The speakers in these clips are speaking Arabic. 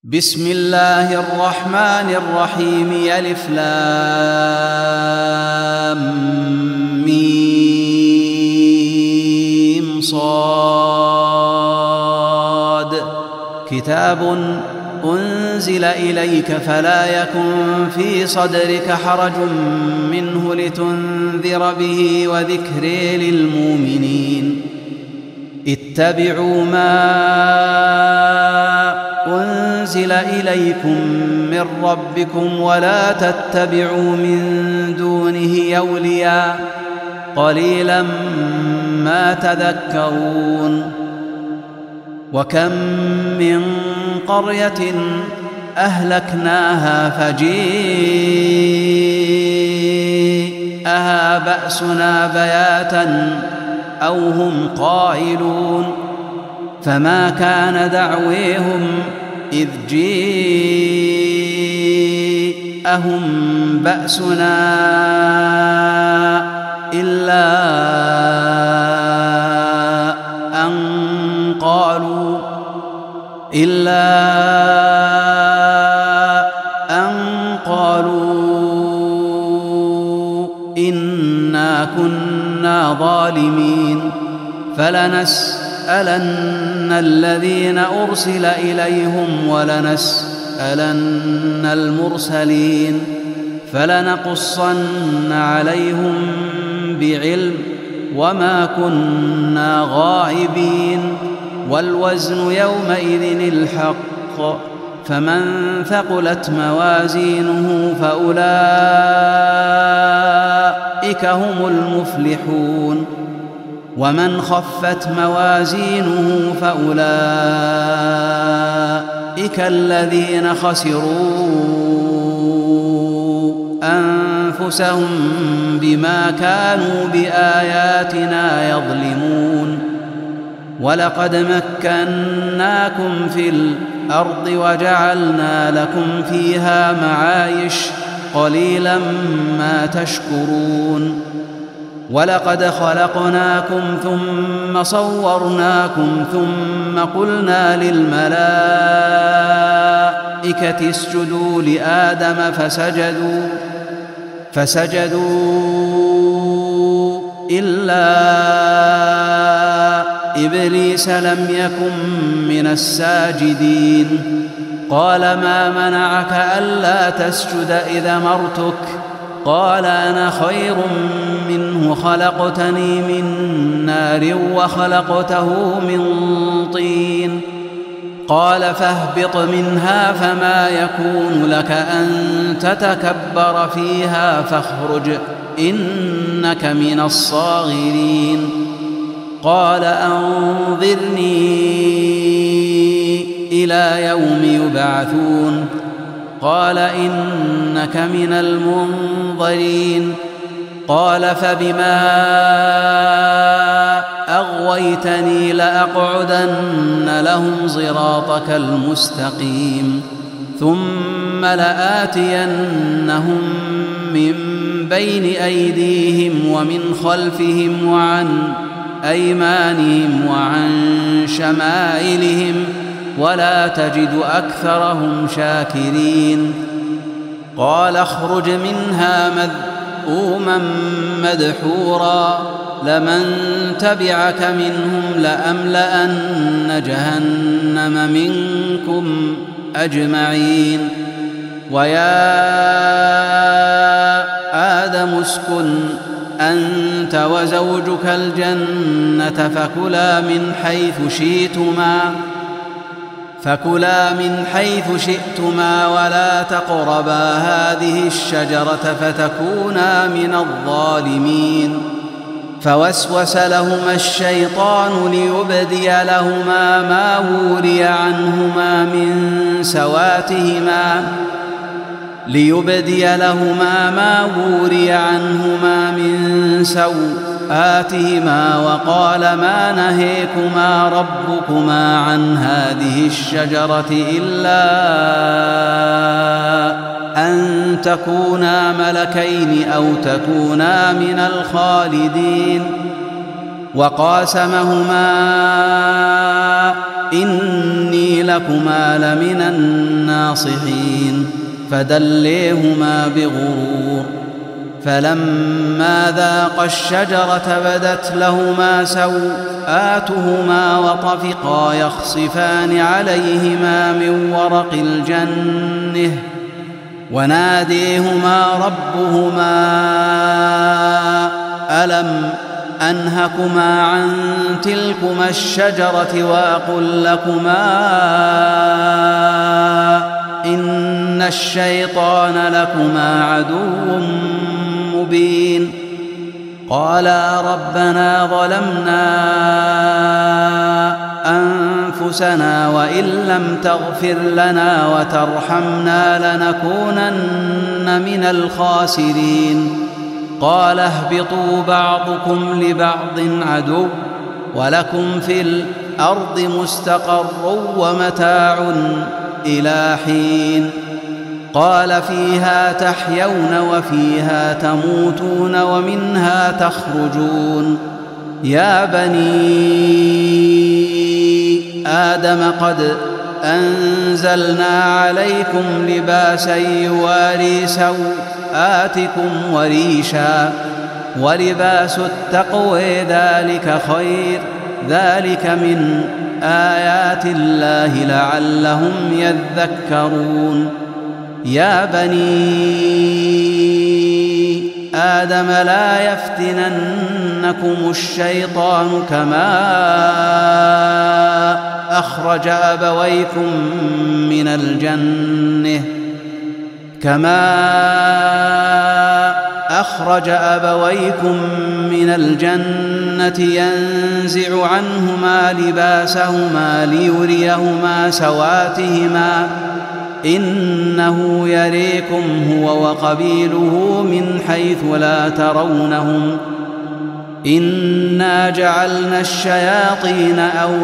بسم الله الرحمن الرحيم ألف لام ميم صاد كتاب أنزل إليك فلا يكن في صدرك حرج منه لتنذر به وذكر للمؤمنين اتبعوا ما أنزل إليكم من ربكم ولا تتبعوا من دونه أولياء قليلا ما تذكرون وكم من قرية أهلكناها فجيءها بأسنا بياتا أو هم قائلون فما كان دعويهم إذ جيءهم بأسنا إلا أن قالوا إنا كنا ظالمين فلنسألن الذين أرسل إليهم ولنسألن المرسلين فلنقصن عليهم بعلم وما كنا غائبين والوزن يومئذ الحق فمن ثقلت موازينه فأولئك هم المفلحون ومن خفت موازينه فأولئك الذين خسروا أنفسهم بما كانوا بآياتنا يظلمون ولقد مكناكم في الأرض وجعلنا لكم فيها معايش قليلا ما تشكرون ولقد خلقناكم ثم صورناكم ثم قلنا للملائكة اسجدوا لآدم فسجدوا إلا إبليس لم يكن من الساجدين قال ما منعك ألا تسجد إذا أمرتك قال أنا خير منه خلقتني من نار وخلقته من طين قال فاهبط منها فما يكون لك أن تتكبر فيها فاخرج إنك من الصاغرين قال أنظرني إلى يوم يبعثون قال إنك من المنظرين قال فبما أغويتني لأقعدن لهم صراطك المستقيم ثم لآتينهم من بين أيديهم ومن خلفهم وعن أيمانهم وعن شمائلهم ولا تجد أكثرهم شاكرين قال اخرج منها مذءوما مدحورا لمن تبعك منهم لأملأن جهنم منكم أجمعين ويا آدم اسكن أنت وزوجك الجنة فكلا من حيث شئتما ولا تقربا هذه الشجرة فتكونا من الظالمين فوسوس لهما الشيطان ليبدي لهما ما وري عنهما من سوآتهما وقال ما نهيكما ربكما عن هذه الشجرة إلا أن تكونا ملكين أو تكونا من الخالدين وقاسمهما إني لكما لمن الناصحين فدليهما بغرور فلما ذاقا الشجرة بدت لهما سوآتهما وطفقا يخصفان عليهما من ورق الجنة وناديهما ربهما ألم أنهكما عن تلكما الشجرة وأقل لكما إن الشيطان لكما عدو مبين قالا ربنا ظلمنا أنفسنا وإن لم تغفر لنا وترحمنا لنكونن من الخاسرين قال اهبطوا بعضكم لبعض عدو ولكم في الأرض مستقر ومتاع إلى حين قال فيها تحيون وفيها تموتون ومنها تخرجون يا بني آدم قد أنزلنا عليكم لباسا يواري سوآتكم وريشا ولباس التقوى ذلك خير ذلك من آيات الله لعلهم يذكرون يا بني آدم لا يفتننكم الشيطان كما أخرج أبويكم من الجنة ينزع عنهما لباسهما ليريهما سواتهما إنه يريكم هو وقبيله من حيث لا ترونهم إنا جعلنا الشياطين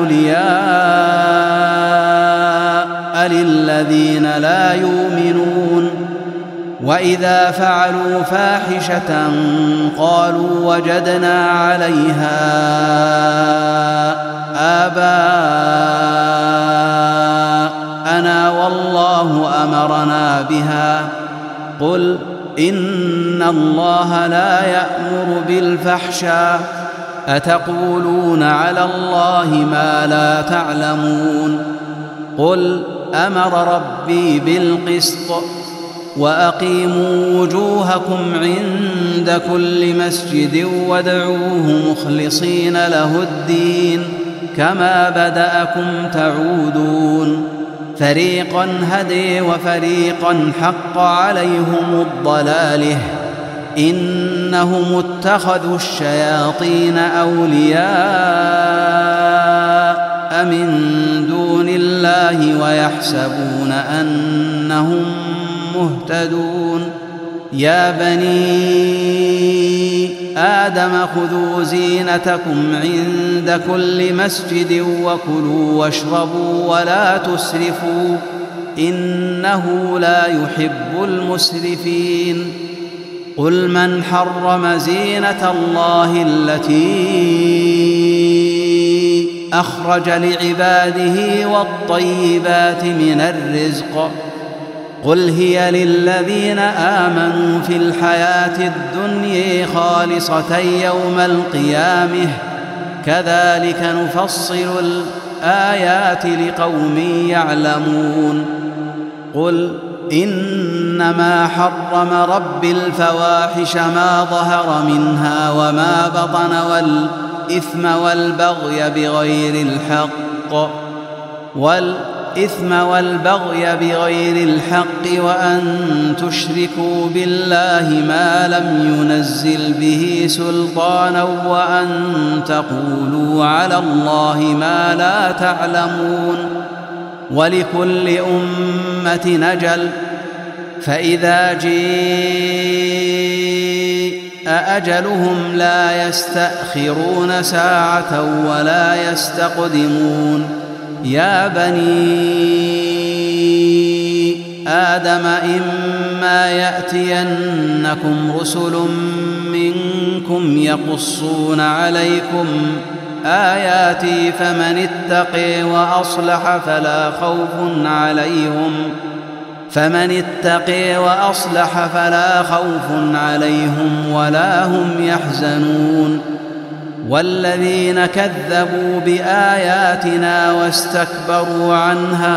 أولياء للذين لا يؤمنون وإذا فعلوا فاحشة قالوا وجدنا عليها آباءنا والله أمرنا بها قل إن الله لا يأمر بالفحشاء أتقولون على الله ما لا تعلمون قل أمر ربي بالقسط وأقيموا وجوهكم عند كل مسجد وادعوه مخلصين له الدين كما بدأكم تعودون فريقا هدي وفريقا حق عليهم الضلاله إنهم اتخذوا الشياطين أولياء من دون الله ويحسبون أنهم مهتدون يا بني آدم خذوا زينتكم عند كل مسجد وكلوا واشربوا ولا تسرفوا إنه لا يحب المسرفين قل من حرم زينة الله التي أخرج لعباده والطيبات من الرزق قل هي للذين آمنوا في الحياة الدنيا خالصة يوم القيامة كذلك نفصل الآيات لقوم يعلمون قل إنما حرم ربي الفواحش ما ظهر منها وما بطن والإثم والبغي بغير الحق وأن تشركوا بالله ما لم ينزل به سلطانا وأن تقولوا على الله ما لا تعلمون ولكل أمة نجل فإذا جاء أجلهم لا يستأخرون ساعة ولا يستقدمون يا بني آدم إما يأتينكم رسل منكم يقصون عليكم آياتي فمن اتقي وأصلح فلا خوف عليهم ولا هم يحزنون والذين كذبوا بآياتنا واستكبروا عنها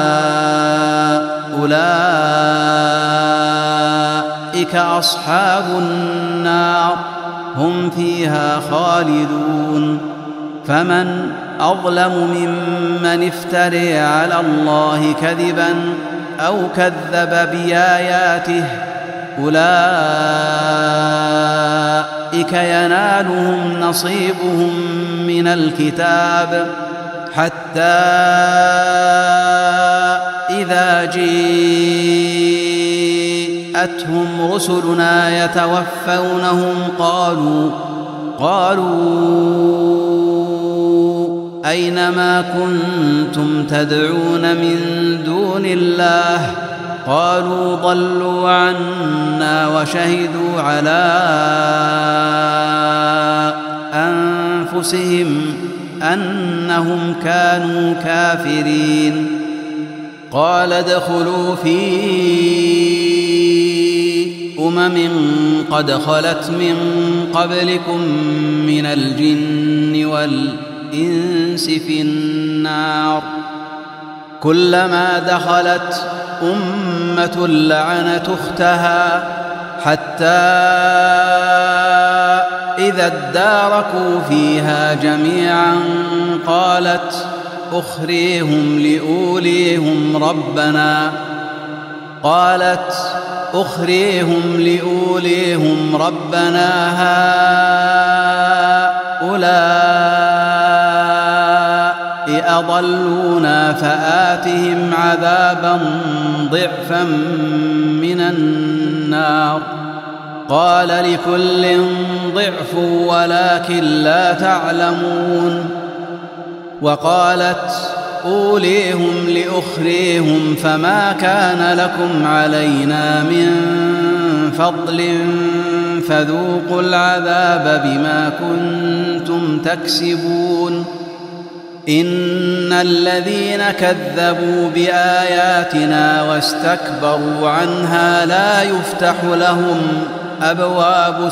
أولئك أصحاب النار هم فيها خالدون فمن أظلم ممن افتري على الله كذبا أو كذب بآياته أولئك ينالهم نصيبهم من الكتاب حتى إذا جاءتهم رسلنا يتوفونهم قالوا أين ما كنتم تدعون من دون الله قالوا ضلوا عنا وشهدوا على أنفسهم أنهم كانوا كافرين قال ادخلوا في قد خلت من قبلكم من الجن والإنس في النار كلما دخلت أمة لعنت أختها حتى إذا اداركوا فيها جميعا قالت أخريهم لأوليهم ربنا هؤلاء أضلونا فآتهم عذابا ضعفا من النار قال لكل ضعف ولكن لا تعلمون وقالت أوليهم لأخريهم فما كان لكم علينا من فضل فذوقوا العذاب بما كنتم تكسبون إن الذين كذبوا بآياتنا واستكبروا عنها لا يفتح لهم أبواب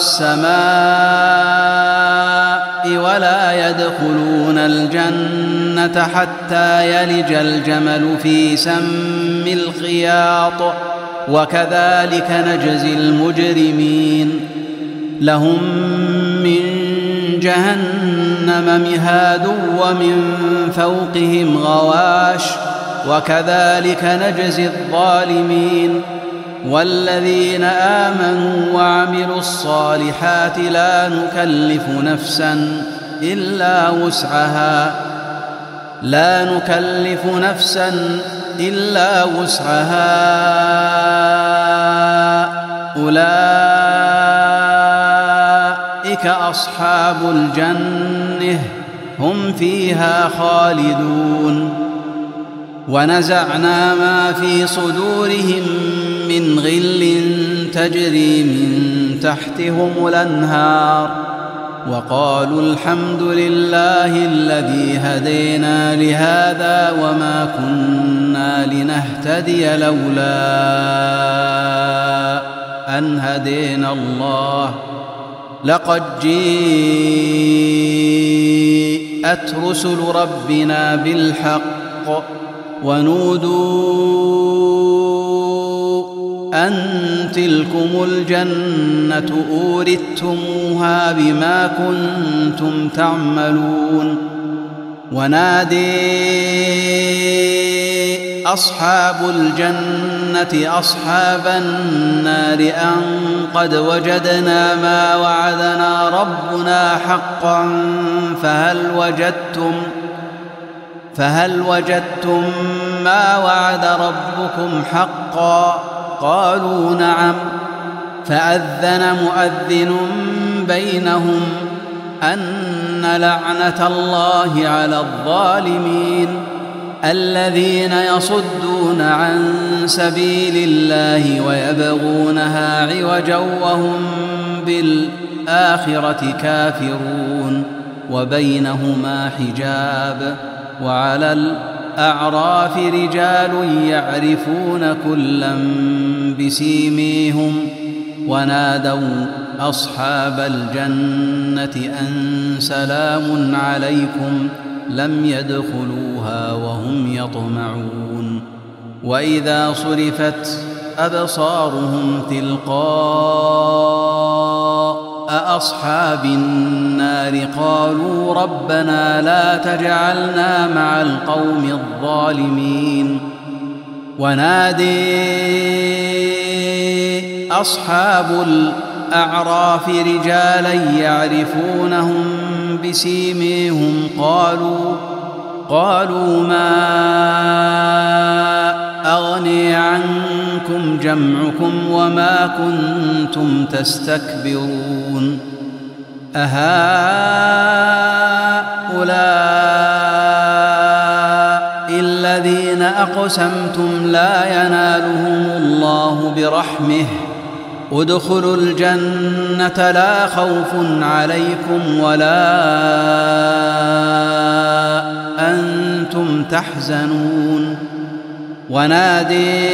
السماء ولا يدخلون الجنة حتى يلج الجمل في سم الخياط وكذلك نجزي المجرمين لهم من جهنم مهاد ومن فوقهم غواش وكذلك نجزي الظالمين والذين آمنوا وعملوا الصالحات لا نكلف نفسا إلا وسعها أولئك أصحاب الجنة هم فيها خالدون ونزعنا ما في صدورهم من غل تجري من تحتهم الأنهار وقالوا الحمد لله الذي هدينا لهذا وما كنا لنهتدي لولا أن هدينا الله لقد جاءت رسل ربنا بالحق ونودوا أن تلكم الجنة أورثتموها بما كنتم تعملون ونادي أصحاب الجنة أصحاب النار أن قد وجدنا ما وعدنا ربنا حقا فهل وجدتم ما وعد ربكم حقا قالوا نعم فأذن مؤذن بينهم أن لعنة الله على الظالمين الذين يصدون عن سبيل الله ويبغونها عوجا وهم بالآخرة كافرون وبينهما حجاب. وعلى الأعراف رجال يعرفون كلا بسيميهم ونادوا أصحاب الجنة أن سلام عليكم لم يدخلوها وهم يطمعون. وإذا صرفت أبصارهم تلقاء أصحاب النار قالوا ربنا لا تجعلنا مع القوم الظالمين. ونادي أصحاب الأعراف رجالا يعرفونهم بسيميهم قالوا ما أغني عنكم جمعكم وما كنتم تستكبرون أهؤلاء الذين أقسمتم لا ينالهم الله برحمه ادخلوا الجنة لا خوف عليكم ولا أنتم تحزنون. ونادي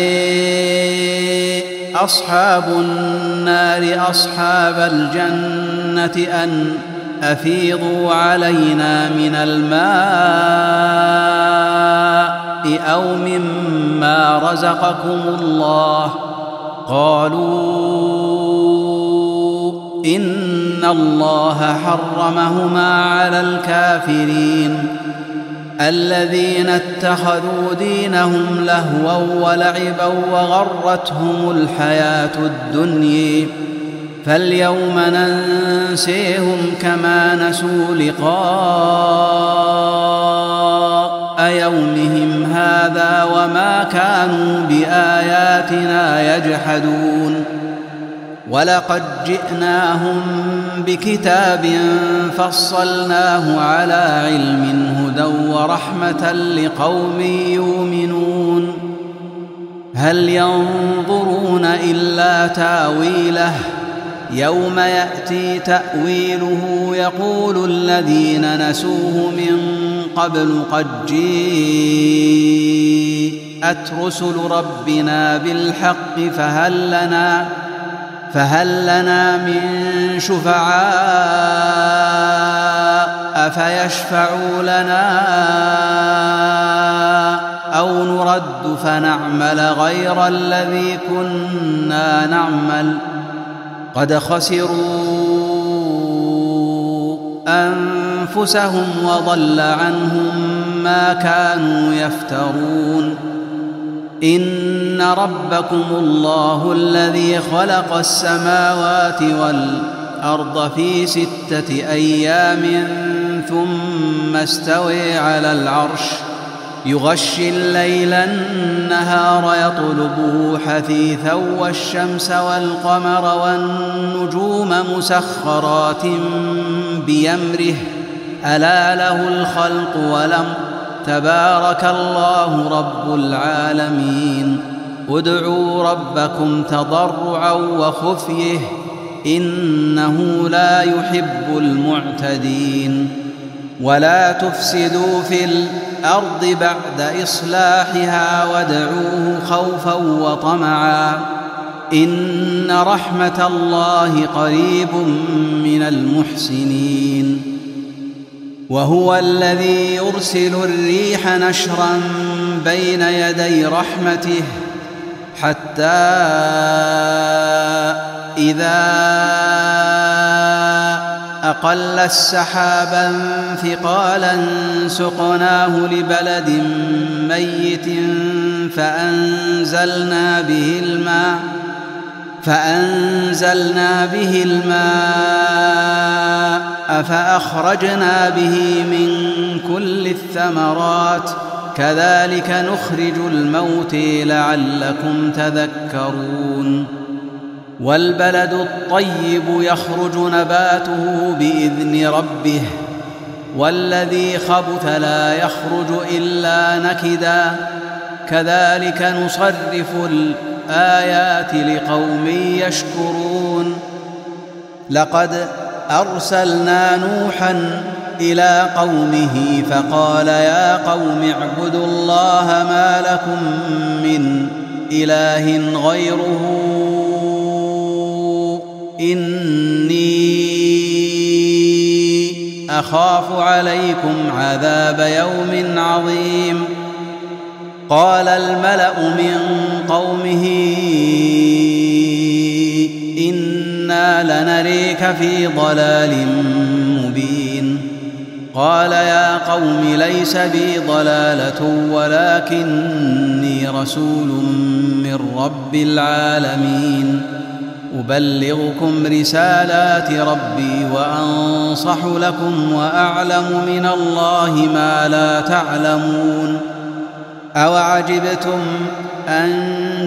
أصحاب النار أصحاب الجنة أن أفيضوا علينا من الماء أو مما رزقكم الله قالوا إن الله حرمهما على الكافرين الذين اتخذوا دينهم لهوا ولعبا وغرتهم الحياة الدنيا فاليوم ننسيهم كما نسوا لقاء يومهم هذا وما كانوا بآياتنا يجحدون. ولقد جئناهم بكتاب فصلناه على علم هدى ورحمة لقوم يؤمنون. هل ينظرون إلا تاويله يوم يأتي تأويله يقول الذين نسوه من قبل قد جيءت رسل ربنا بالحق فهل لنا من شفعاء فيشفعوا لنا أو نرد فنعمل غير الذي كنا نعمل قد خسروا أنفسهم وضل عنهم ما كانوا يفترون. إن ربكم الله الذي خلق السماوات والأرض في 6 أيام ثم استوى على العرش يغشي الليل النهار يطلبه حثيثا والشمس والقمر والنجوم مسخرات بأمره ألا له الخلق والأمر تبارك الله رب العالمين. ادعوا ربكم تضرعا وخفيه إنه لا يحب المعتدين. ولا تفسدوا في الأرض بعد إصلاحها وادعوه خوفا وطمعا إن رحمة الله قريب من المحسنين. وهو الذي يرسل الريح نشرا بين يدي رحمته حتى إذا أقل السحابا ثقالا سقناه لبلد ميت فأنزلنا به الماء فأخرجنا به من كل الثمرات كذلك نخرج الموتى لعلكم تذكرون. والبلد الطيب يخرج نباته بإذن ربه والذي خبث لا يخرج إلا نكدا كذلك نصرف الآيات لقوم يشكرون. لقد أرسلنا نوحا إلى قومه فقال يا قوم اعبدوا الله ما لكم من إله غيره إني أخاف عليكم عذاب يوم عظيم. قال الملأ من قومه إنا لنريك في ضلال مبين. قال يا قوم ليس بي ضلالة ولكني رسول من رب العالمين أبلغكم رسالات ربي وأنصح لكم وأعلم من الله ما لا تعلمون. أوعجبتم أن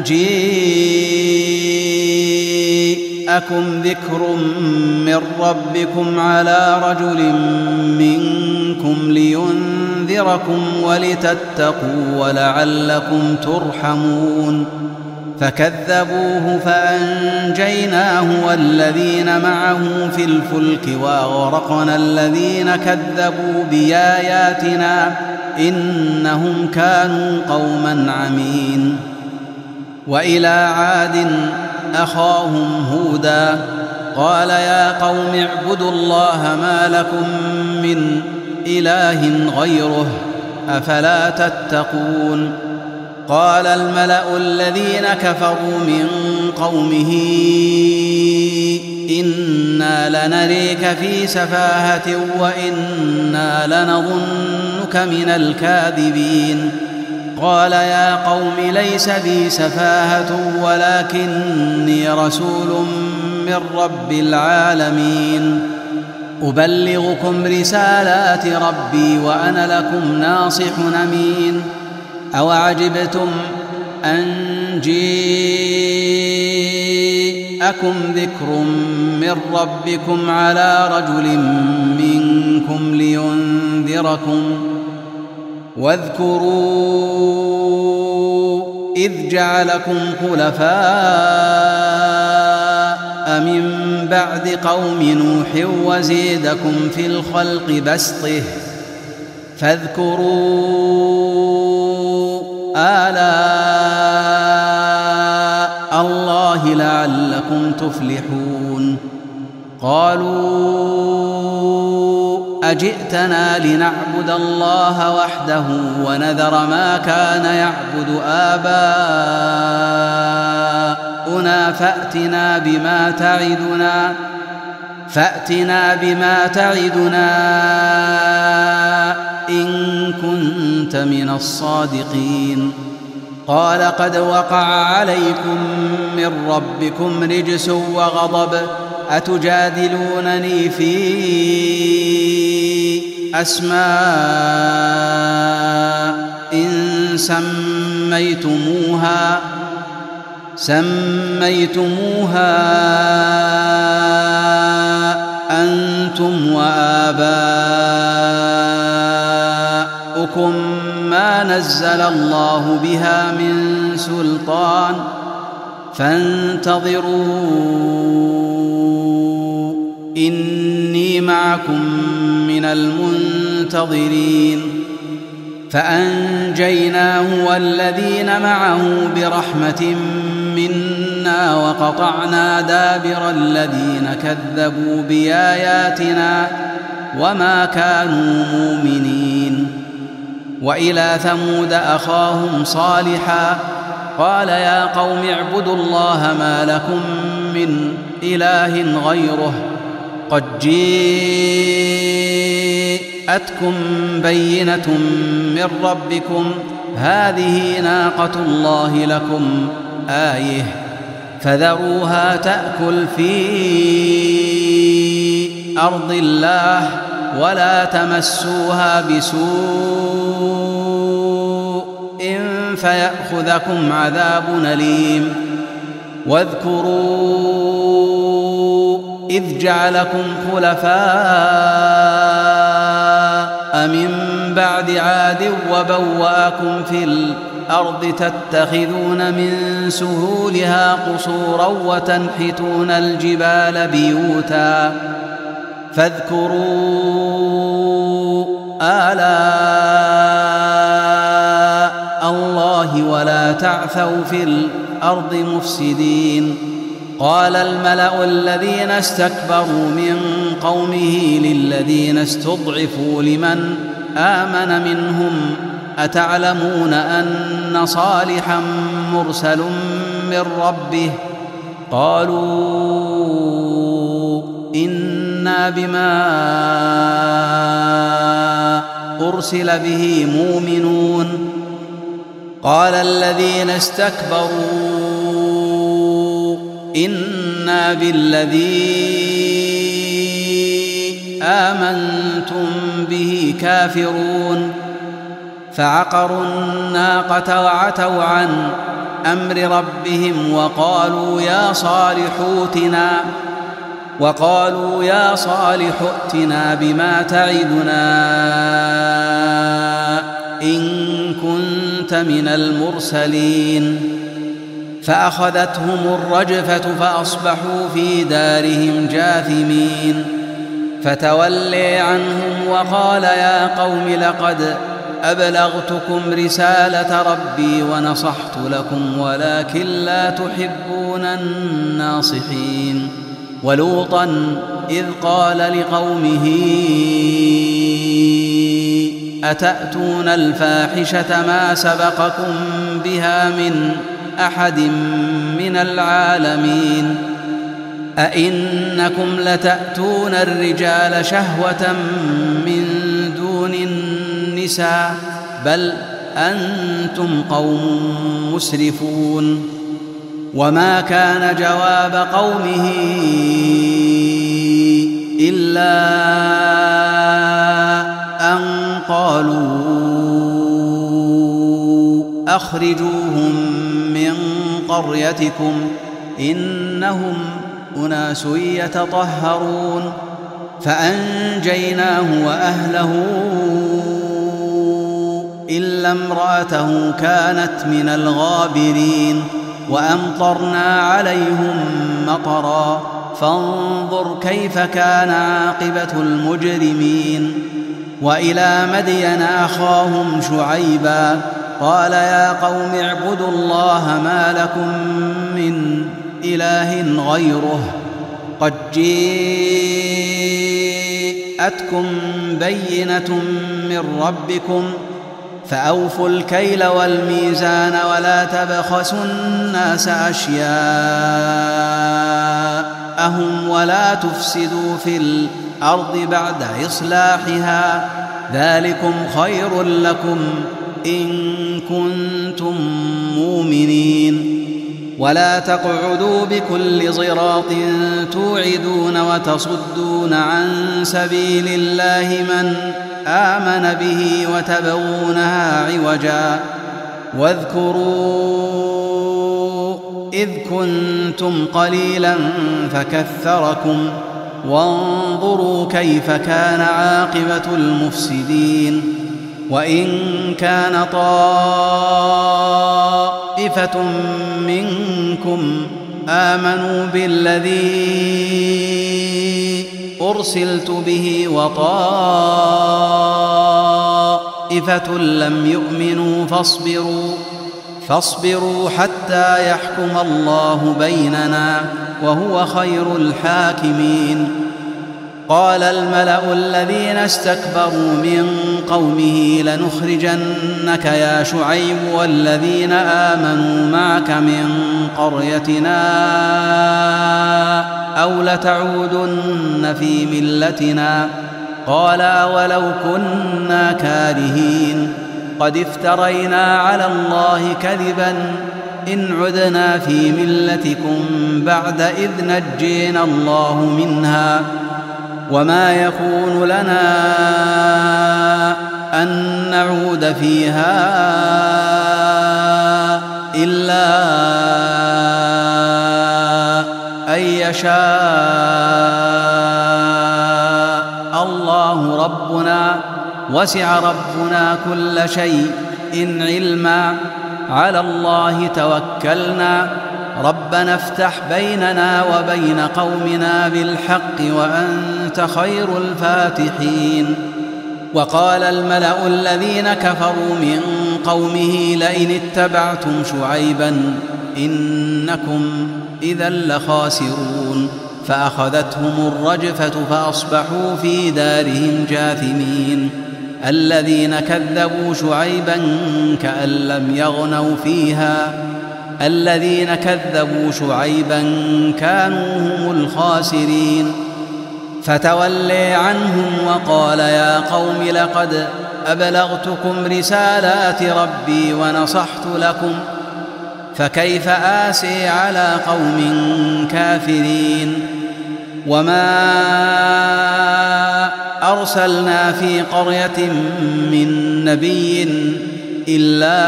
جاءكم ذكر من ربكم على رجل منكم لينذركم ولتتقوا ولعلكم ترحمون. فكذبوه فأنجيناه والذين معه في الفلك وأغرقنا الذين كذبوا بآياتنا إنهم كانوا قوما عمين. وإلى عاد أخاهم هودا قال يا قوم اعبدوا الله ما لكم من إله غيره أفلا تتقون. قال الملأ الذين كفروا من قومه إنا لنريك في سفاهة وإنا لنظنك من الكاذبين. قال يا قوم ليس بي سفاهة ولكني رسول من رب العالمين أبلغكم رسالات ربي وأنا لكم ناصح أمين. أوعجبتم أن جاءكم ذكر من ربكم على رجل منكم لينذركم واذكروا إذ جعلكم خلفاء من بعد قوم نوح وزيدكم في الخلق بسطه فاذكروا آلاء الله لعلكم تفلحون. قالوا أجئتنا لنعبد الله وحده ونذر ما كان يعبد آباؤنا فأتنا بما تعدنا إن كنت من الصادقين. قال قد وقع عليكم من ربكم رجس وغضب أتجادلونني في أسماء إن سميتموها أنتم وآباؤكم ما نزل الله بها من سلطان فانتظروا إني معكم من المنتظرين. فأنجيناه والذين معه برحمة منا وقطعنا دابر الذين كذبوا بآياتنا وما كانوا مؤمنين. وإلى ثمود أخاهم صالحا قال يا قوم اعبدوا الله ما لكم من إله غيره قد جاءتكم بينة من ربكم هذه ناقة الله لكم آية فذروها تأكل في أرض الله ولا تمسوها بسوء فيأخذكم عذاب أليم. واذكروا إذ جعلكم خلفاء من بعد عاد وبوأكم في الأرض تتخذون من سهولها قصورا وتنحتون الجبال بيوتا فاذكروا آلاء الله ولا تعثوا في الأرض مفسدين. قال الملأ الذين استكبروا من قومه للذين استضعفوا لمن آمن منهم أتعلمون أن صالحا مرسل من ربه؟ قالوا إنا بما أرسل به مؤمنون. قال الذين استكبروا إنا بالذي آمنتم به كافرون. فعقروا الناقة وعتوا عن أمر ربهم وقالوا يا صالح ائتنا بما تعدنا إن كنت من المرسلين. فأخذتهم الرجفة فأصبحوا في دارهم جاثمين. فتولي عنهم وقال يا قوم لقد أبلغتكم رسالة ربي ونصحت لكم ولكن لا تحبون الناصحين. ولوطا إذ قال لقومه أتأتون الفاحشة ما سبقكم بها من أحد من العالمين أئنكم لتأتون الرجال شهوة من دون النساء بل أنتم قوم مسرفون. وما كان جواب قومه إلا أن قالوا أخرجوهم من قريتكم إنهم أناس يتطهرون. فأنجيناه وأهله إلا امرأته كانت من الغابرين. وأمطرنا عليهم مطرا فانظر كيف كان عاقبة المجرمين. وإلى مدين أخاهم شعيبا قال يا قوم اعبدوا الله ما لكم من إله غيره قد جاءتكم بينة من ربكم فأوفوا الكيل والميزان ولا تبخسوا الناس أشياءهم ولا تفسدوا في الأرض بعد إصلاحها ذلكم خير لكم إن كنتم مؤمنين. ولا تقعدوا بكل صراط توعدون وتصدون عن سبيل الله من آمن به وتبغونها عوجا. واذكروا إذ كنتم قليلا فكثركم وانظروا كيف كان عاقبة المفسدين. وإن كان طائفة منكم آمنوا بالذي أرسلت به وطائفة لم يؤمنوا فاصبروا حتى يحكم الله بيننا وهو خير الحاكمين. قال الملأ الذين استكبروا من قومه لنخرجنك يا شعيب والذين آمنوا معك من قريتنا أو لتعودن في ملتنا. قال أولو كنا كارهين قد افترينا على الله كذبا إن عدنا في ملتكم بعد إذ نجينا الله منها وما يكون لنا أن نعود فيها إلا أن يشاء الله ربنا وسع ربنا كل شيء علما على الله توكلنا ربنا افتح بيننا وبين قومنا بالحق وأنت خير الفاتحين. وقال الملأ الذين كفروا من قومه لئن اتبعتم شعيبا إنكم إذا لخاسرون. فأخذتهم الرجفة فأصبحوا في دارهم جاثمين. الذين كذبوا شعيبا كأن لم يغنوا فيها الذين كذبوا شعيبا كانوا هم الخاسرين. فتولي عنهم وقال يا قوم لقد أبلغتكم رسالات ربي ونصحت لكم فكيف آسي على قوم كافرين. وما أرسلنا في قرية من نبي إلا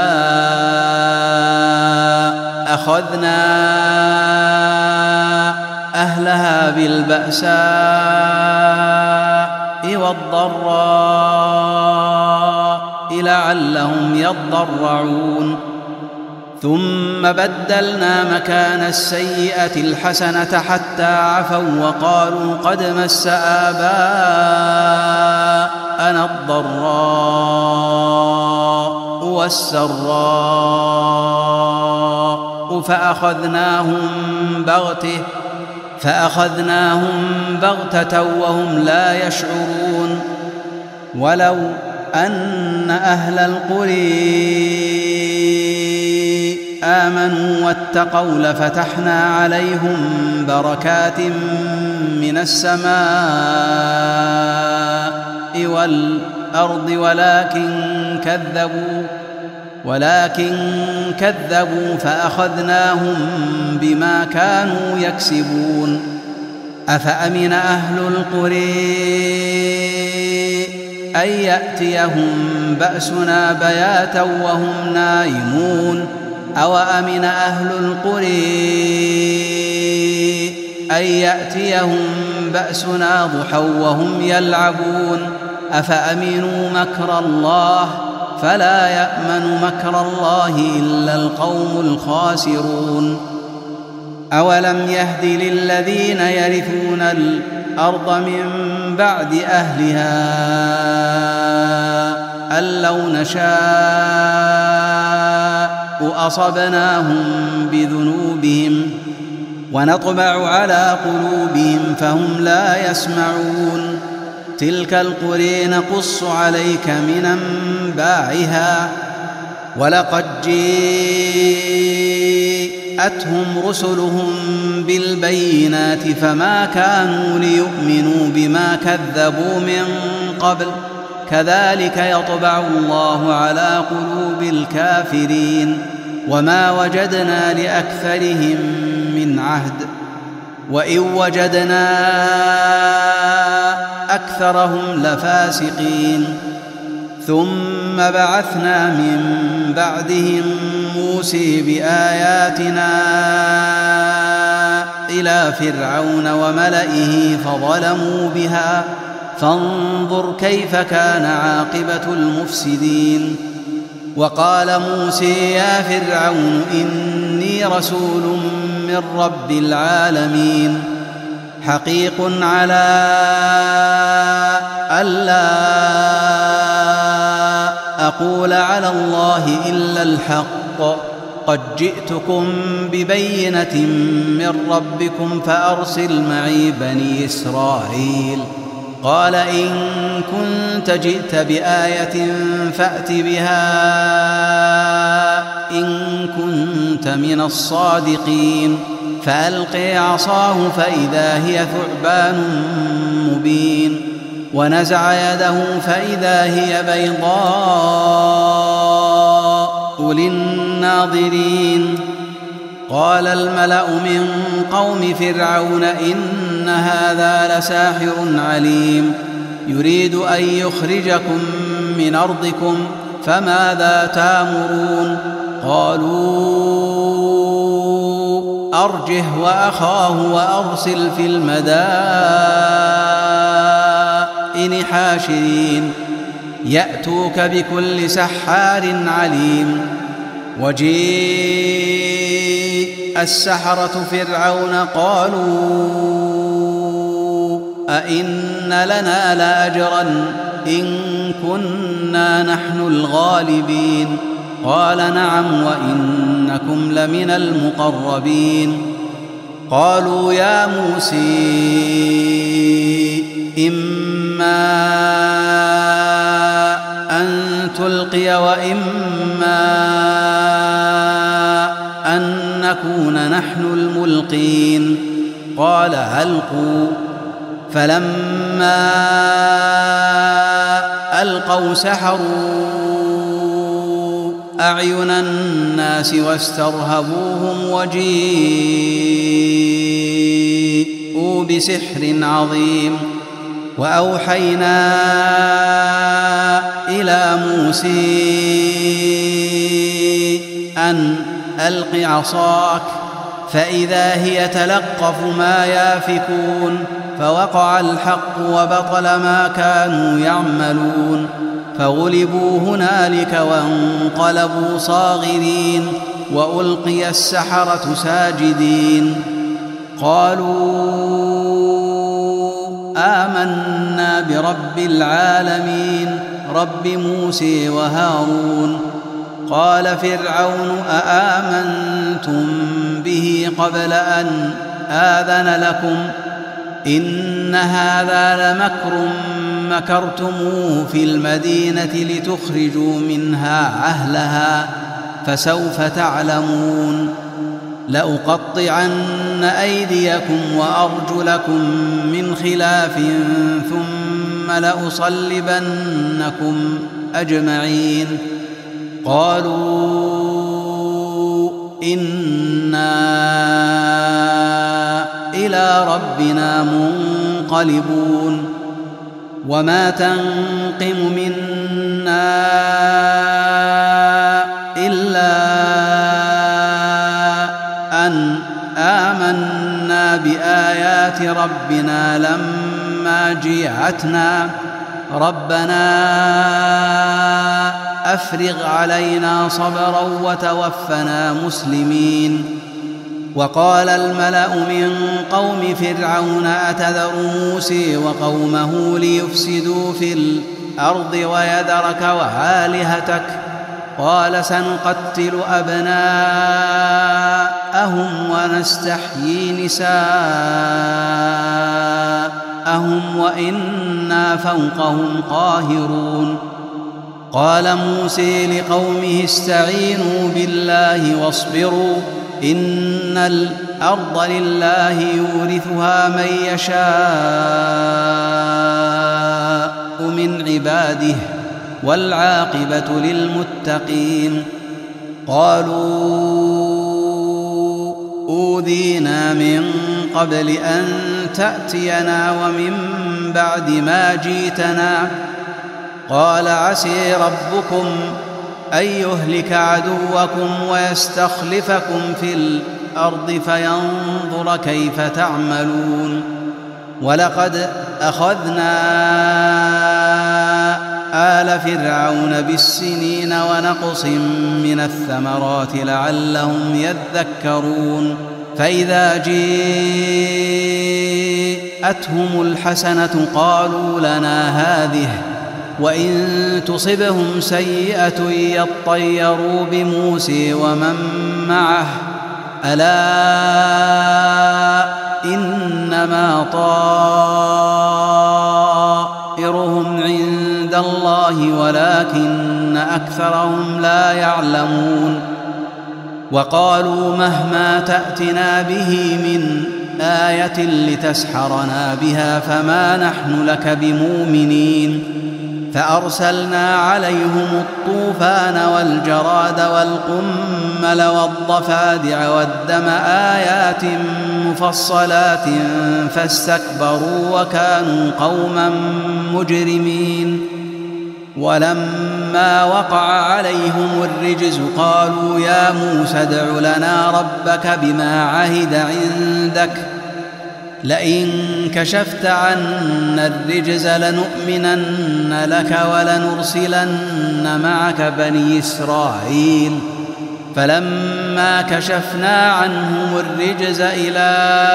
أخذنا أهلها بالبأساء والضراء لعلهم يضرعون. ثم بدلنا مكان السيئة الحسنة حتى عفوا وقالوا قد مس آباءنا الضراء والسراء فأخذناهم بغتة وهم لا يشعرون. ولو أن أهل القرى آمنوا واتقوا لفتحنا عليهم بركات من السماء والأرض ولكن كذبوا فأخذناهم بما كانوا يكسبون. أفأمن أهل القرى أن يأتيهم بأسنا بياتا وهم نائمون أوأمن أهل القرى أن يأتيهم بأسنا ضحى وهم يلعبون أفأمنوا مكر الله فلا يأمن مكر الله إلا القوم الخاسرون. أولم يهد للذين يرثون الأرض من بعد أهلها أن لو نشاء أصبناهم بذنوبهم ونطبع على قلوبهم فهم لا يسمعون. تلك القرى نقص عليك من أنباعها ولقد جاءتهم رسلهم بالبينات فما كانوا ليؤمنوا بما كذبوا من قبل كذلك يطبع الله على قلوب الكافرين. وما وجدنا لأكثرهم من عهد وإن وجدنا أكثرهم لفاسقين. ثم بعثنا من بعدهم موسى بآياتنا إلى فرعون وملئه فظلموا بها فانظر كيف كان عاقبة المفسدين. وقال موسى يا فرعون إني رسول من رب العالمين حقيق على ألا أقول على الله إلا الحق قد جئتكم ببينة من ربكم فأرسل معي بني إسرائيل. قال إن كنت جئت بآية فأت بها إن كنت من الصادقين. فألقي عصاه فإذا هي ثعبان مبين ونزع يده فإذا هي بيضاء للناظرين. قال الملأ من قوم فرعون إن هذا لساحر عليم يريد أن يخرجكم من أرضكم فماذا تأمرون. قالوا أرجه وأخاه وأرسل في المدائن حاشرين يأتوك بكل سحار عليم. وجيء السحرة فرعون قالوا أئن لنا لأجرا إن كنا نحن الغالبين قال نعم وإنكم لمن المقربين قالوا يا موسى إما أن تلقي وإما أن نكون نحن الملقين قال ألقوا فلما ألقوا سحروا أعين الناس واسترهبوهم وجيءوا بسحر عظيم وأوحينا إلى موسى أن ألق عصاك فإذا هي تلقف ما يافكون فوقع الحق وبطل ما كانوا يعملون فغلبوا هنالك وانقلبوا صاغرين وألقي السحرة ساجدين قالوا آمنا برب العالمين رب موسى وهارون قال فرعون أآمنتم به قبل أن آذن لكم إن هذا لمكر مكرتموه في المدينة لتخرجوا منها أهلها فسوف تعلمون لأقطعن أيديكم وأرجلكم من خلاف ثم لأصلبنكم أجمعين قالوا إنا إلى ربنا منقلبون وما تنقم منا إلا أن آمنا بآيات ربنا لما جاءتنا ربنا أفرغ علينا صبرا وتوفنا مسلمين وقال الملأ من قوم فرعون أتذر موسى وقومه ليفسدوا في الأرض ويذرك وآلهتك قال سنقتل أبناءهم ونستحيي نساءهم وإنا فوقهم قاهرون قال موسى لقومه استعينوا بالله واصبروا إن الأرض لله يورثها من يشاء من عباده والعاقبة للمتقين قالوا أوذينا من قبل أن تأتينا ومن بعد ما جئتنا قال عسى ربكم أن يهلك عدوكم ويستخلفكم في الأرض فينظر كيف تعملون ولقد أخذنا آل فرعون بالسنين ونقص من الثمرات لعلهم يذكرون فإذا جاءتهم الحسنة قالوا لنا هذه وإن تصبهم سيئة يطيروا بموسى ومن معه ألا إنما طائرهم عند الله ولكن أكثرهم لا يعلمون وقالوا مهما تأتنا به من آية لتسحرنا بها فما نحن لك بمؤمنين فأرسلنا عليهم الطوفان والجراد والقمل والضفادع والدم آيات مفصلات فاستكبروا وكانوا قوما مجرمين ولما وقع عليهم الرجز قالوا يا موسى ادع لنا ربك بما عهد عندك لئن كشفت عنا الرجز لنؤمنن لك ولنرسلن معك بني إسرائيل فلما كشفنا عنهم الرجز إلى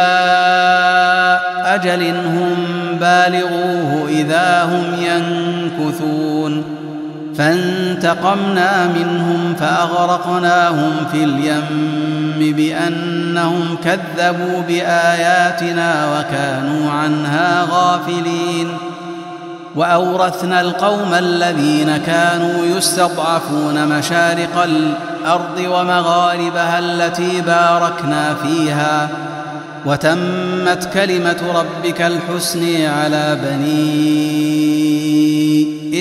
أجل هم بالغوه إذا هم ينكثون فانتقمنا منهم فأغرقناهم في اليم بأنهم كذبوا بآياتنا وكانوا عنها غافلين وأورثنا القوم الذين كانوا يستضعفون مشارق الأرض ومغاربها التي باركنا فيها وتمت كلمة ربك الحسنى على بني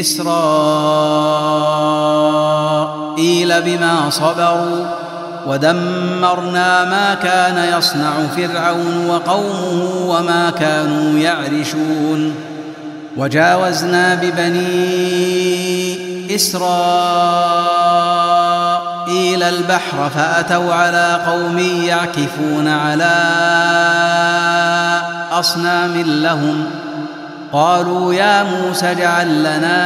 إسرائيل بما صبروا ودمرنا ما كان يصنع فرعون وقومه وما كانوا يعرشون وجاوزنا ببني إسرائيل البحر فأتوا على قوم يعكفون على أصنام لهم قالوا يا موسى اجعل لنا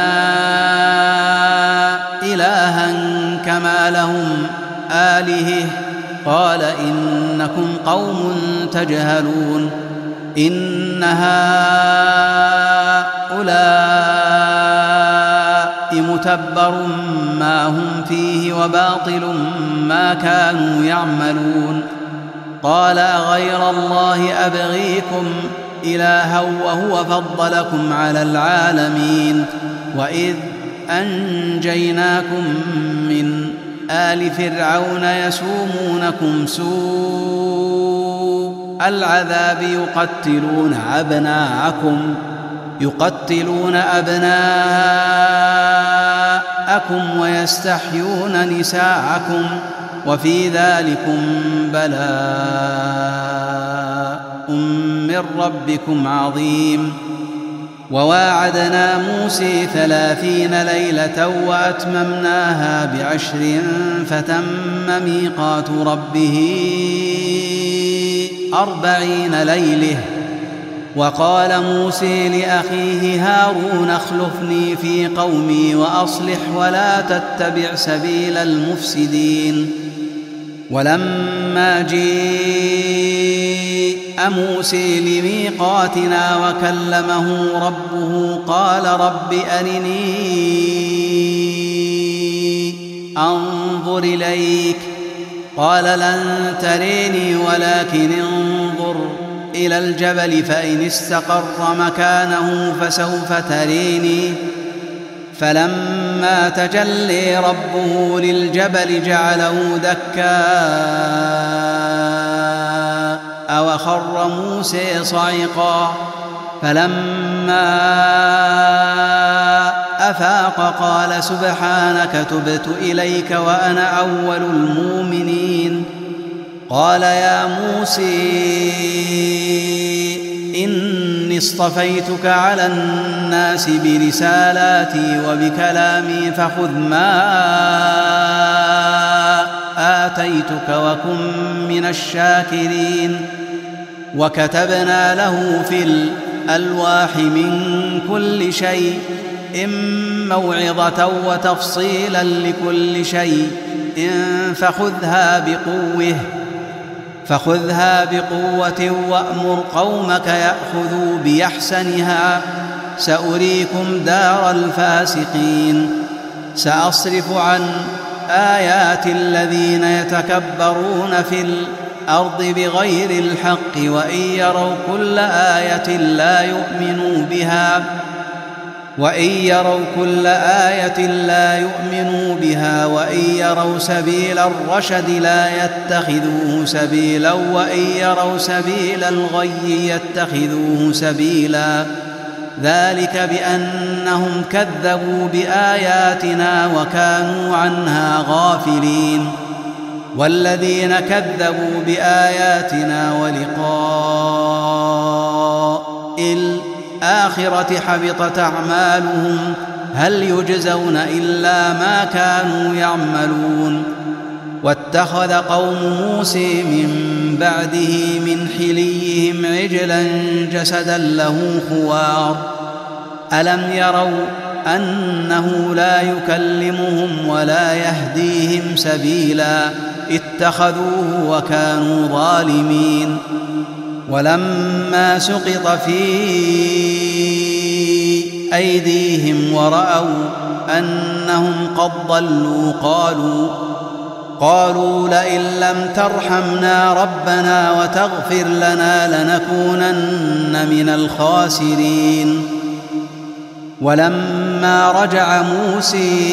إلها كما لهم آلهة قال إنكم قوم تجهلون إن هؤلاء متبر ما هم فيه وباطل ما كانوا يعملون قال غير الله أبغيكم إلها وهو فضلكم على العالمين وإذ أنجيناكم من آل فرعون يسومونكم سوء العذاب يقتلون أبناءكم ويستحيون نساءكم وفي ذلكم بلاء من ربكم عظيم وواعدنا موسى 30 ليلة وأتممناها ب10 فتم ميقات ربه 40 ليلة وقال موسى لأخيه هارون اخلفني في قومي وأصلح ولا تتبع سبيل المفسدين ولما جيء موسى لميقاتنا وكلمه ربه قال رب أرني أنظر إليك قال لن تريني ولكن انظر إلى الجبل فإن استقر مكانه فسوف تريني فلما تجلى ربه للجبل جعله دكاء وخر موسى صعقا فلما أفاق قال سبحانك تبت إليك وأنا أول المؤمنين قال يا موسى إني اصطفيتك على الناس برسالاتي وبكلامي فخذ ما آتيتك وكن من الشاكرين وكتبنا له في الألواح من كل شيء موعظة وتفصيلا لكل شيء فخذها بقوة وأمر قومك يأخذوا بأحسنها سأريكم دار الفاسقين سأصرف عن آيات الذين يتكبرون في الأرض بغير الحق وإن يروا كل آية لا يؤمنوا بها وإن يروا سبيل الرشد لا يتخذوه سبيلا وإن يروا سبيل الغي يتخذوه سبيلا ذلك بأنهم كذبوا بآياتنا وكانوا عنها غافلين والذين كذبوا بآياتنا ولقاء الآخرة حبطت أعمالهم هل يجزون إلا ما كانوا يعملون واتخذ قوم موسى من بعده من حليهم عجلا جسدا له خوار أنه لا يكلمهم ولا يهديهم سبيلا اتخذوه وكانوا ظالمين. ولما سقط في أيديهم ورأوا أنهم قد ضلوا قالوا لئن لم ترحمنا ربنا وتغفر لنا لنكونن من الخاسرين. ولما رجع موسى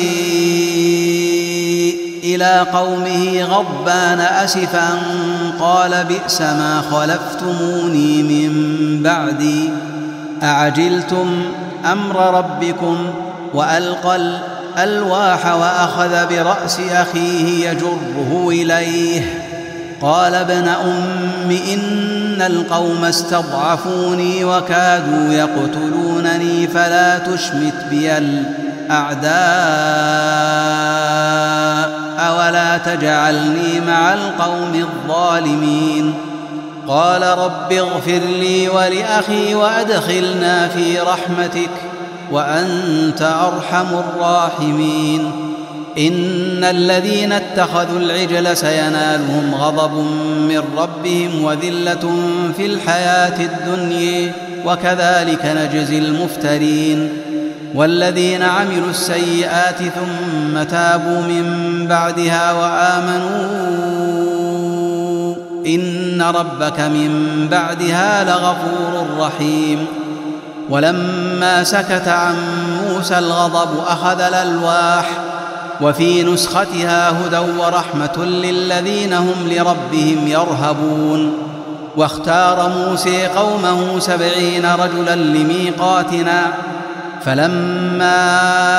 إلى قومه غضبان أسفا قال بئس ما خلفتموني من بعدي أعجلتم أمر ربكم وألقى الألواح وأخذ برأس أخيه يجره إليه قال ابن أم إن القوم استضعفوني وكادوا يقتلونني فلا تشمت بي الأعداء ولا تجعلني مع القوم الظالمين. قال رب اغفر لي ولأخي وأدخلنا في رحمتك وأنت أرحم الراحمين. إن الذين اتخذوا العجل سينالهم غضب من ربهم وذلة في الحياة الدنيا وكذلك نجزي المفترين. والذين عملوا السيئات ثم تابوا من بعدها وآمنوا إن ربك من بعدها لغفور رحيم. ولما سكت عن موسى الغضب أخذ الألواح وفي نسختها هدى ورحمة للذين هم لربهم يرهبون. واختار موسى قومه 70 رجلا لميقاتنا فلما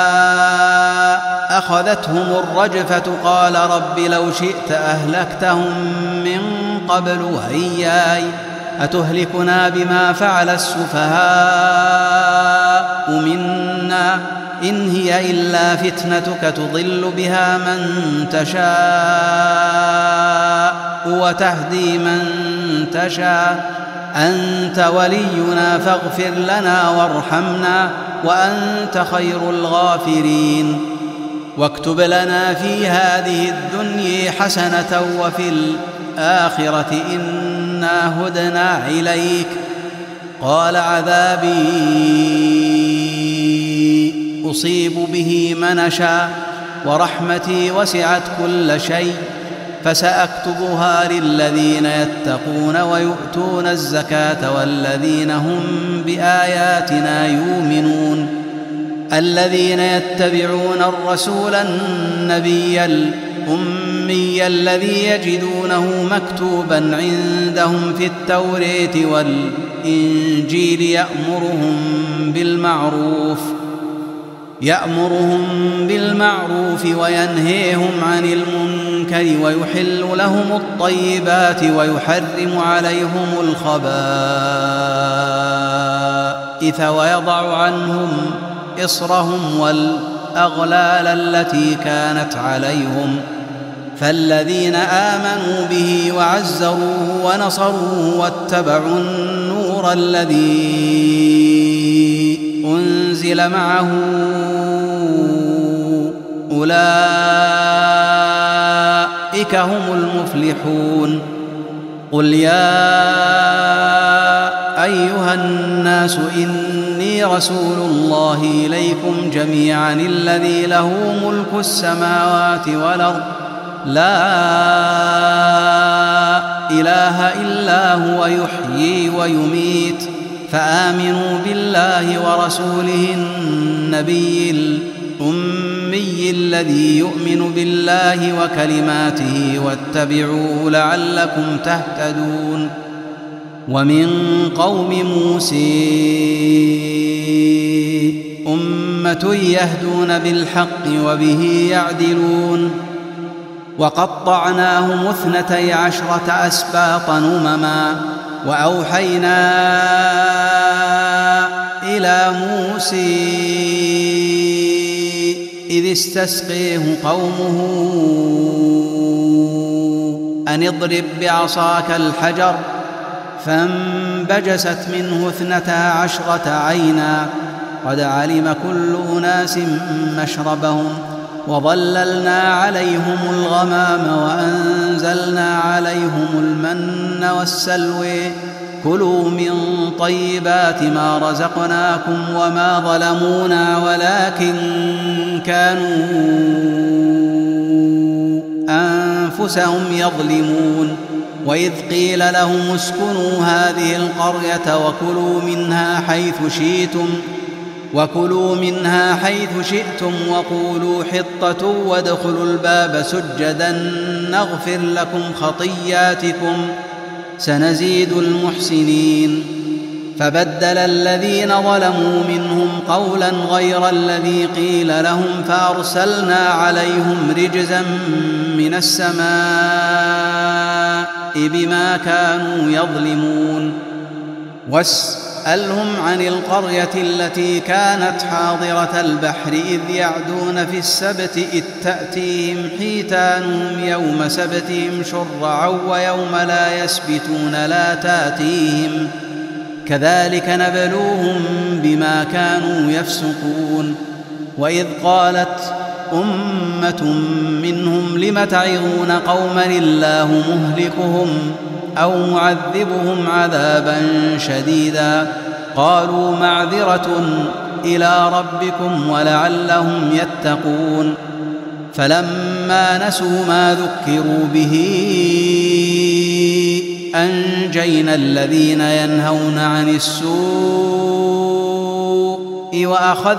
أخذتهم الرجفة قال رب لو شئت أهلكتهم من قبل وإياي أتهلكنا بما فعل السفهاء منا إن هي إلا فتنتك تضل بها من تشاء وتهدي من تشاء أنت ولينا فاغفر لنا وارحمنا وأنت خير الغافرين. واكتب لنا في هذه الدنيا حسنة وفي الآخرة إنا هدنا إليك. قال عذابي أصيب به من أشاء ورحمتي وسعت كل شيء فسأكتبها للذين يتقون ويؤتون الزكاة والذين هم بآياتنا يؤمنون. الذين يتبعون الرسول النبي الأمي الذي يجدونه مكتوبا عندهم في التوراة والإنجيل يأمرهم بالمعروف وينهيهم عن المنكر ويحل لهم الطيبات ويحرم عليهم الخبائث ويضع عنهم إصرهم والأغلال التي كانت عليهم. فالذين آمنوا به وعزروه ونصروه واتبعوا النور الذي أنزل معه أولئك هم المفلحون. قل يا أيها الناس إني رسول الله إليكم جميعا الذي له ملك السماوات والأرض لا إله إلا هو يحيي ويميت فآمنوا بالله ورسوله النبي الأمي الذي يؤمن بالله وكلماته واتبعوه لعلكم تهتدون. ومن قوم موسى أمة يهدون بالحق وبه يعدلون. وقطعناهم 12 أسباطا أمما وأوحينا إلى موسى إذ استسقيه قومه أن اضرب بعصاك الحجر فانبجست منه 12 عينا قد علم كل أناس مشربهم وظللنا عليهم الغمام وأنزلنا عليهم المن والسلوى كلوا من طيبات ما رزقناكم وما ظلمونا ولكن كانوا أنفسهم يظلمون وإذ قيل لهم اسكنوا هذه القرية وكلوا منها حيث شئتم وقولوا حطة وادخلوا الباب سجدا نغفر لكم خطياتكم سنزيد المحسنين فبدل الذين ظلموا منهم قولا غير الذي قيل لهم فأرسلنا عليهم رجزا من السماء بما كانوا يظلمون واسألهم عن القرية التي كانت حاضرة البحر إذ يعدون في السبت إذ تأتيهم حيتانهم يوم سبتهم شرعا ويوم لا يسبتون لا تأتيهم كذلك نبلوهم بما كانوا يفسقون وإذ قالت أمة منهم لم تعظون قوما الله مهلكهم أو معذبهم عذابا شديدا قالوا معذرة إلى ربكم ولعلهم يتقون فلما نسوا ما ذكروا به أنجينا الذين ينهون عن السوء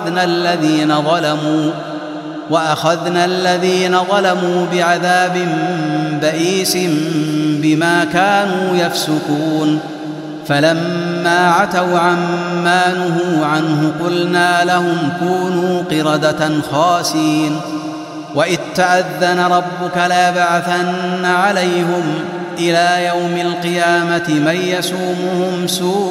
وأخذنا الذين ظلموا بعذاب بئيس بما كانوا يفسقون فلما عتوا عما نهوا عنه قلنا لهم كونوا قردة خاسين وإذ تأذن ربك ليبعثن عليهم إلى يوم القيامة من يسومهم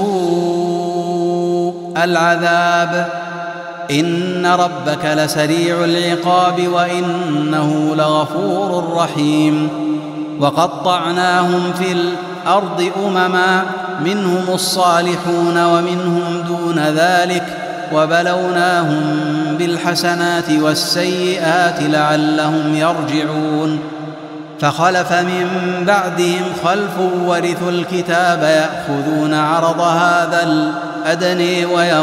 سوء العذاب إن ربك لسريع العقاب وإنه لغفور رحيم وقطعناهم في الأرض أمما منهم الصالحون ومنهم دون ذلك وبلوناهم بالحسنات والسيئات لعلهم يرجعون فخلف من بعدهم خلف ورثوا الكتاب يأخذون عرض هذا الأدنى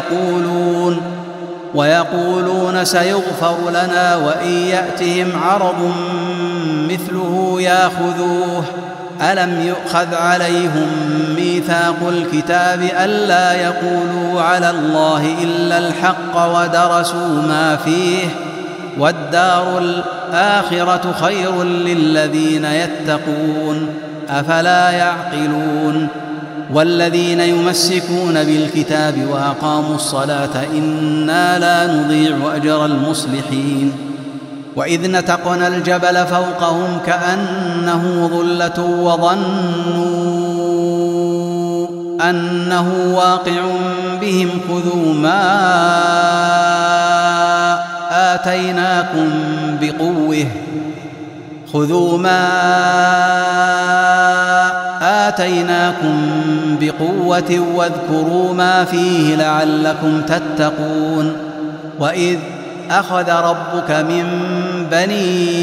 ويقولون سيغفر لنا وإن يأتهم عرض مثله ياخذوه ألم يؤخذ عليهم ميثاق الكتاب ألا يقولوا على الله إلا الحق ودرسوا ما فيه والدار الآخرة خير للذين يتقون أفلا يعقلون والذين يمسكون بالكتاب وأقاموا الصلاة إنا لا نضيع أجر المصلحين وإذ نتقنا الجبل فوقهم كأنه ظلة وظنوا أنه واقع بهم خذوا ما آتيناكم بقوة واذكروا ما فيه لعلكم تتقون وإذ أخذ ربك من بني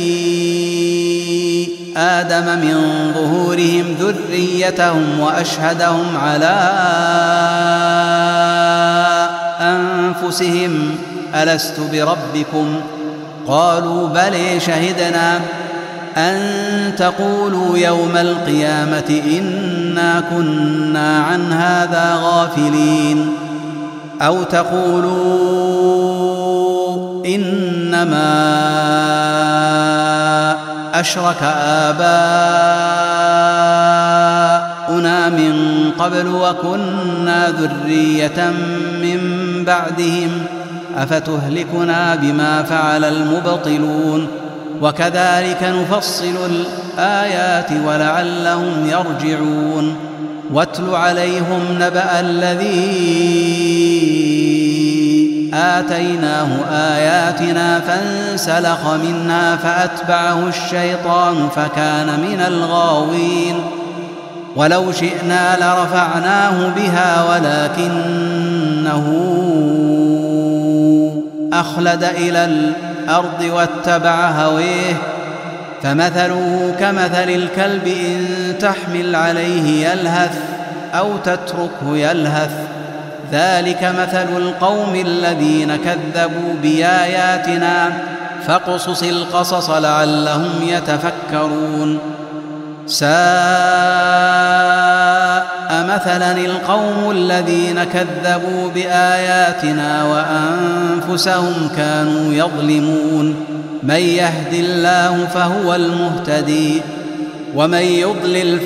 آدم من ظهورهم ذريتهم وأشهدهم على أنفسهم ألست بربكم قالوا بلى شهدنا أن تقولوا يوم القيامة إنا كنا عن هذا غافلين أو تقولوا إنما أشرك آباؤنا من قبل وكنا ذرية من بعدهم أفتهلكنا بما فعل المبطلون وكذلك نفصل الآيات ولعلهم يرجعون واتل عليهم نبأ الذي آتيناه آياتنا فانسلخ منها فأتبعه الشيطان فكان من الغاوين ولو شئنا لرفعناه بها ولكنه أخلد إلى الأرض واتبع هويه فمثله كمثل الكلب إن تحمل عليه يلهث أو تتركه يلهث ذلك مثل القوم الذين كذبوا بآياتنا فاقصص القصص لعلهم يتفكرون ساء مثلا القوم الذين كذبوا بآياتنا وأنفسهم كانوا يظلمون من يهد الله فهو المهتدي ومن يضلل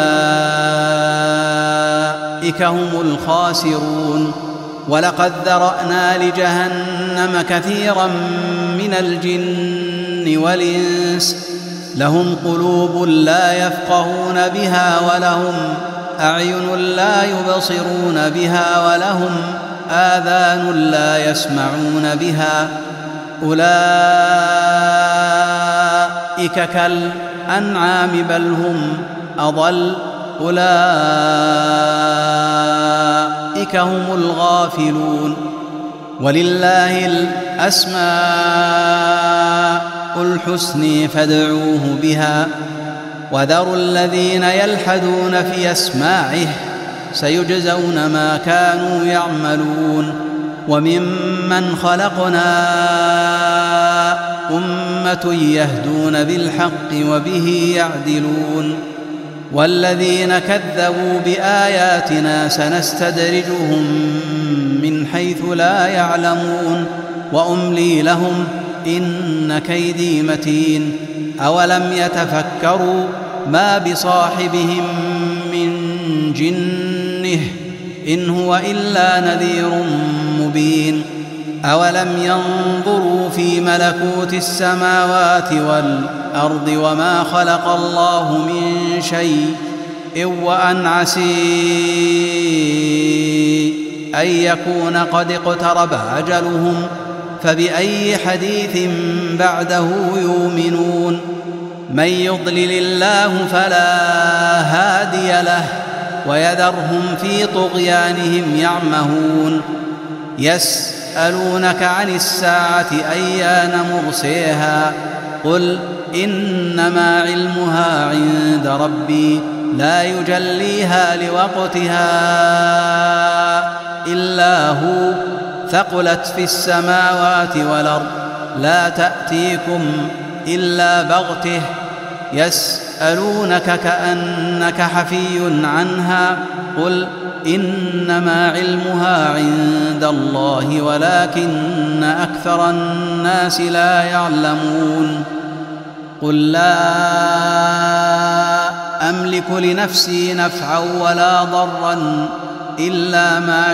فأولئك هم الخاسرون ولقد ذرأنا لجهنم كثيرا من الجن والإنس لهم قلوب لا يفقهون بها ولهم أعين لا يبصرون بها ولهم آذان لا يسمعون بها أولئك كالأنعام بل هم أضل أولئك هم الغافلون ولله الأسماء الحسنى فادعوه بها وذروا الذين يلحدون في أسماعه سيجزون ما كانوا يعملون وممن خلقنا أمة يهدون بالحق وبه يعدلون والذين كذبوا بآياتنا سنستدرجهم من حيث لا يعلمون وأملي لهم إن كيدي متين أولم يتفكروا ما بصاحبهم من جنة إن هو إلا نذير مبين أولم ينظروا في ملكوت السماوات والأرض وما خلق الله من شيء وأن عسي أن يكون قد اقترب أجلهم فبأي حديث بعده يؤمنون من يضلل الله فلا هادي له ويذرهم في طغيانهم يعمهون يسألونك عن الساعة أيان مرسيها قل إنما علمها عند ربي لا يجليها لوقتها إلا هو ثقلت في السماوات والأرض لا تأتيكم إلا بغته يسألونك كأنك حفي عنها قل إنما علمها عند الله ولكن أكثر الناس لا يعلمون قل لا أملك لنفسي نفعا ولا ضرا إلا ما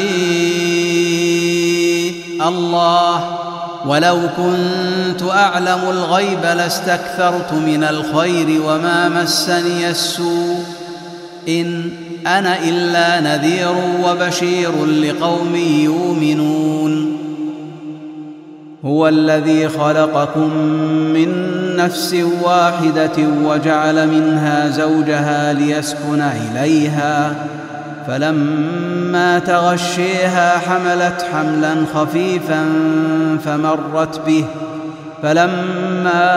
شاء الله ولو كنت أعلم الغيب لاستكثرت من الخير وما مسني السوء إن أنا إلا نذير وبشير لقوم يؤمنون هو الذي خلقكم من نفس واحدة وجعل منها زوجها ليسكن إليها فلما تغشيها حملت حملا خفيفا فمرت به فلما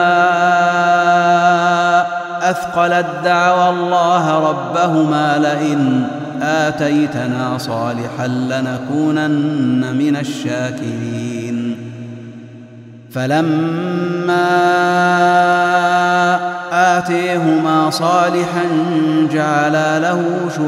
أثقلت دعوا الله ربهما لئن آتيتنا صالحا لنكونن من الشاكرين فلما آتيهما صالحا جعلا له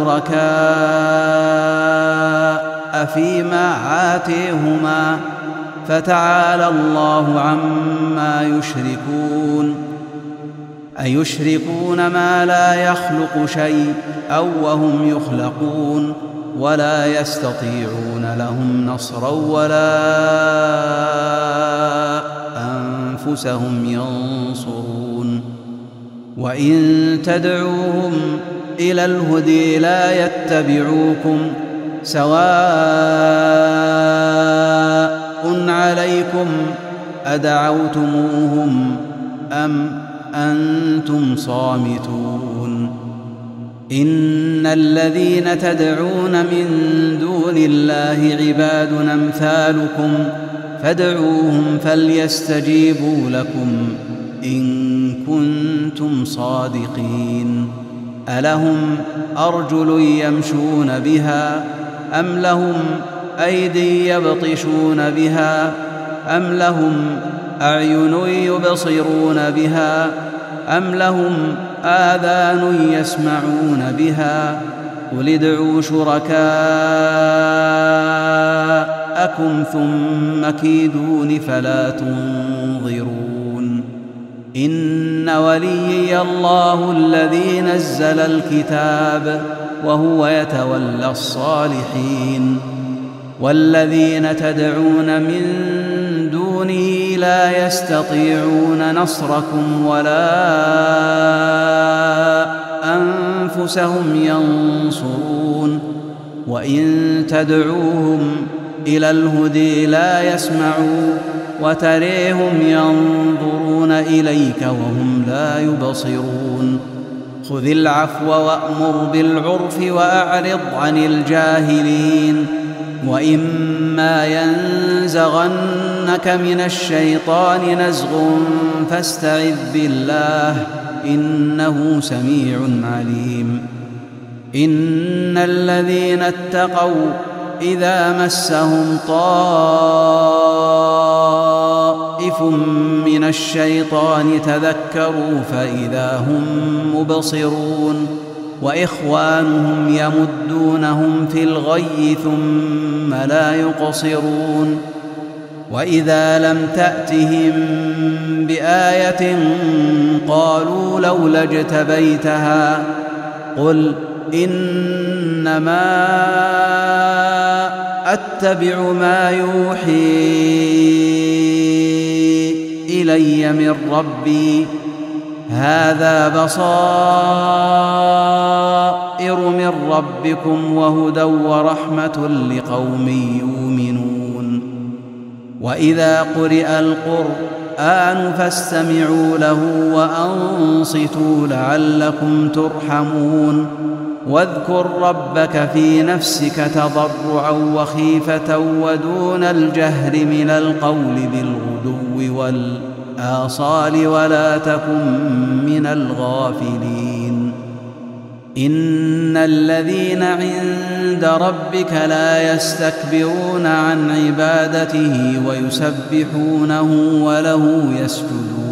شركاء فيما آتيهما فتعالى الله عما يشركون أيشركون ما لا يخلق شيء أو وهم يخلقون ولا يستطيعون لهم نصرا ولا أنفسهم ينصرون وإن تدعوهم إلى الهدى لا يتبعوكم سواء عليكم أدعوتموهم أم أنتم صامتون إن الذين تدعون من دون الله عباد أمثالكم فادعوهم فليستجيبوا لكم إن كنتم صادقين. ألهم أرجل يمشون بها أم لهم أيدي يبطشون بها أم لهم أعين يبصرون بها أم لهم آذان يسمعون بها قل ادعوا شركاءكم ثم كيدون فلا تنظرون. إن وليي الله الذي نزل الكتاب وهو يتولى الصالحين. والذين تدعون من دونه لا يستطيعون نصركم ولا أنفسهم ينصرون. وإن تدعوهم إلى الهدى لا يسمعوا وتريهم ينظرون إليك وهم لا يبصرون. خذ العفو وأمر بالعرف وأعرض عن الجاهلين. وإما ينزغنك من الشيطان نزغ فاستعذ بالله إنه سميع عليم. إن الذين اتقوا إذا مسهم طائف من الشيطان تذكروا فإذا هم مبصرون. وإخوانهم يمدونهم في الغي ثم لا يقصرون. وإذا لم تأتهم بآية قالوا لولا اجتبيتها قل إنما أتبع ما يوحي إلي من ربي هذا بصائر من ربكم وهدى ورحمة لقوم يؤمنون. وإذا قرئ القرآن فاستمعوا له وأنصتوا لعلكم ترحمون. واذكر ربك في نفسك تضرعا وخيفة ودون الجهر من القول بالغدو والآصال ولا تكن من الغافلين. إن الذين عند ربك لا يستكبرون عن عبادته ويسبحونه وله يسجدون.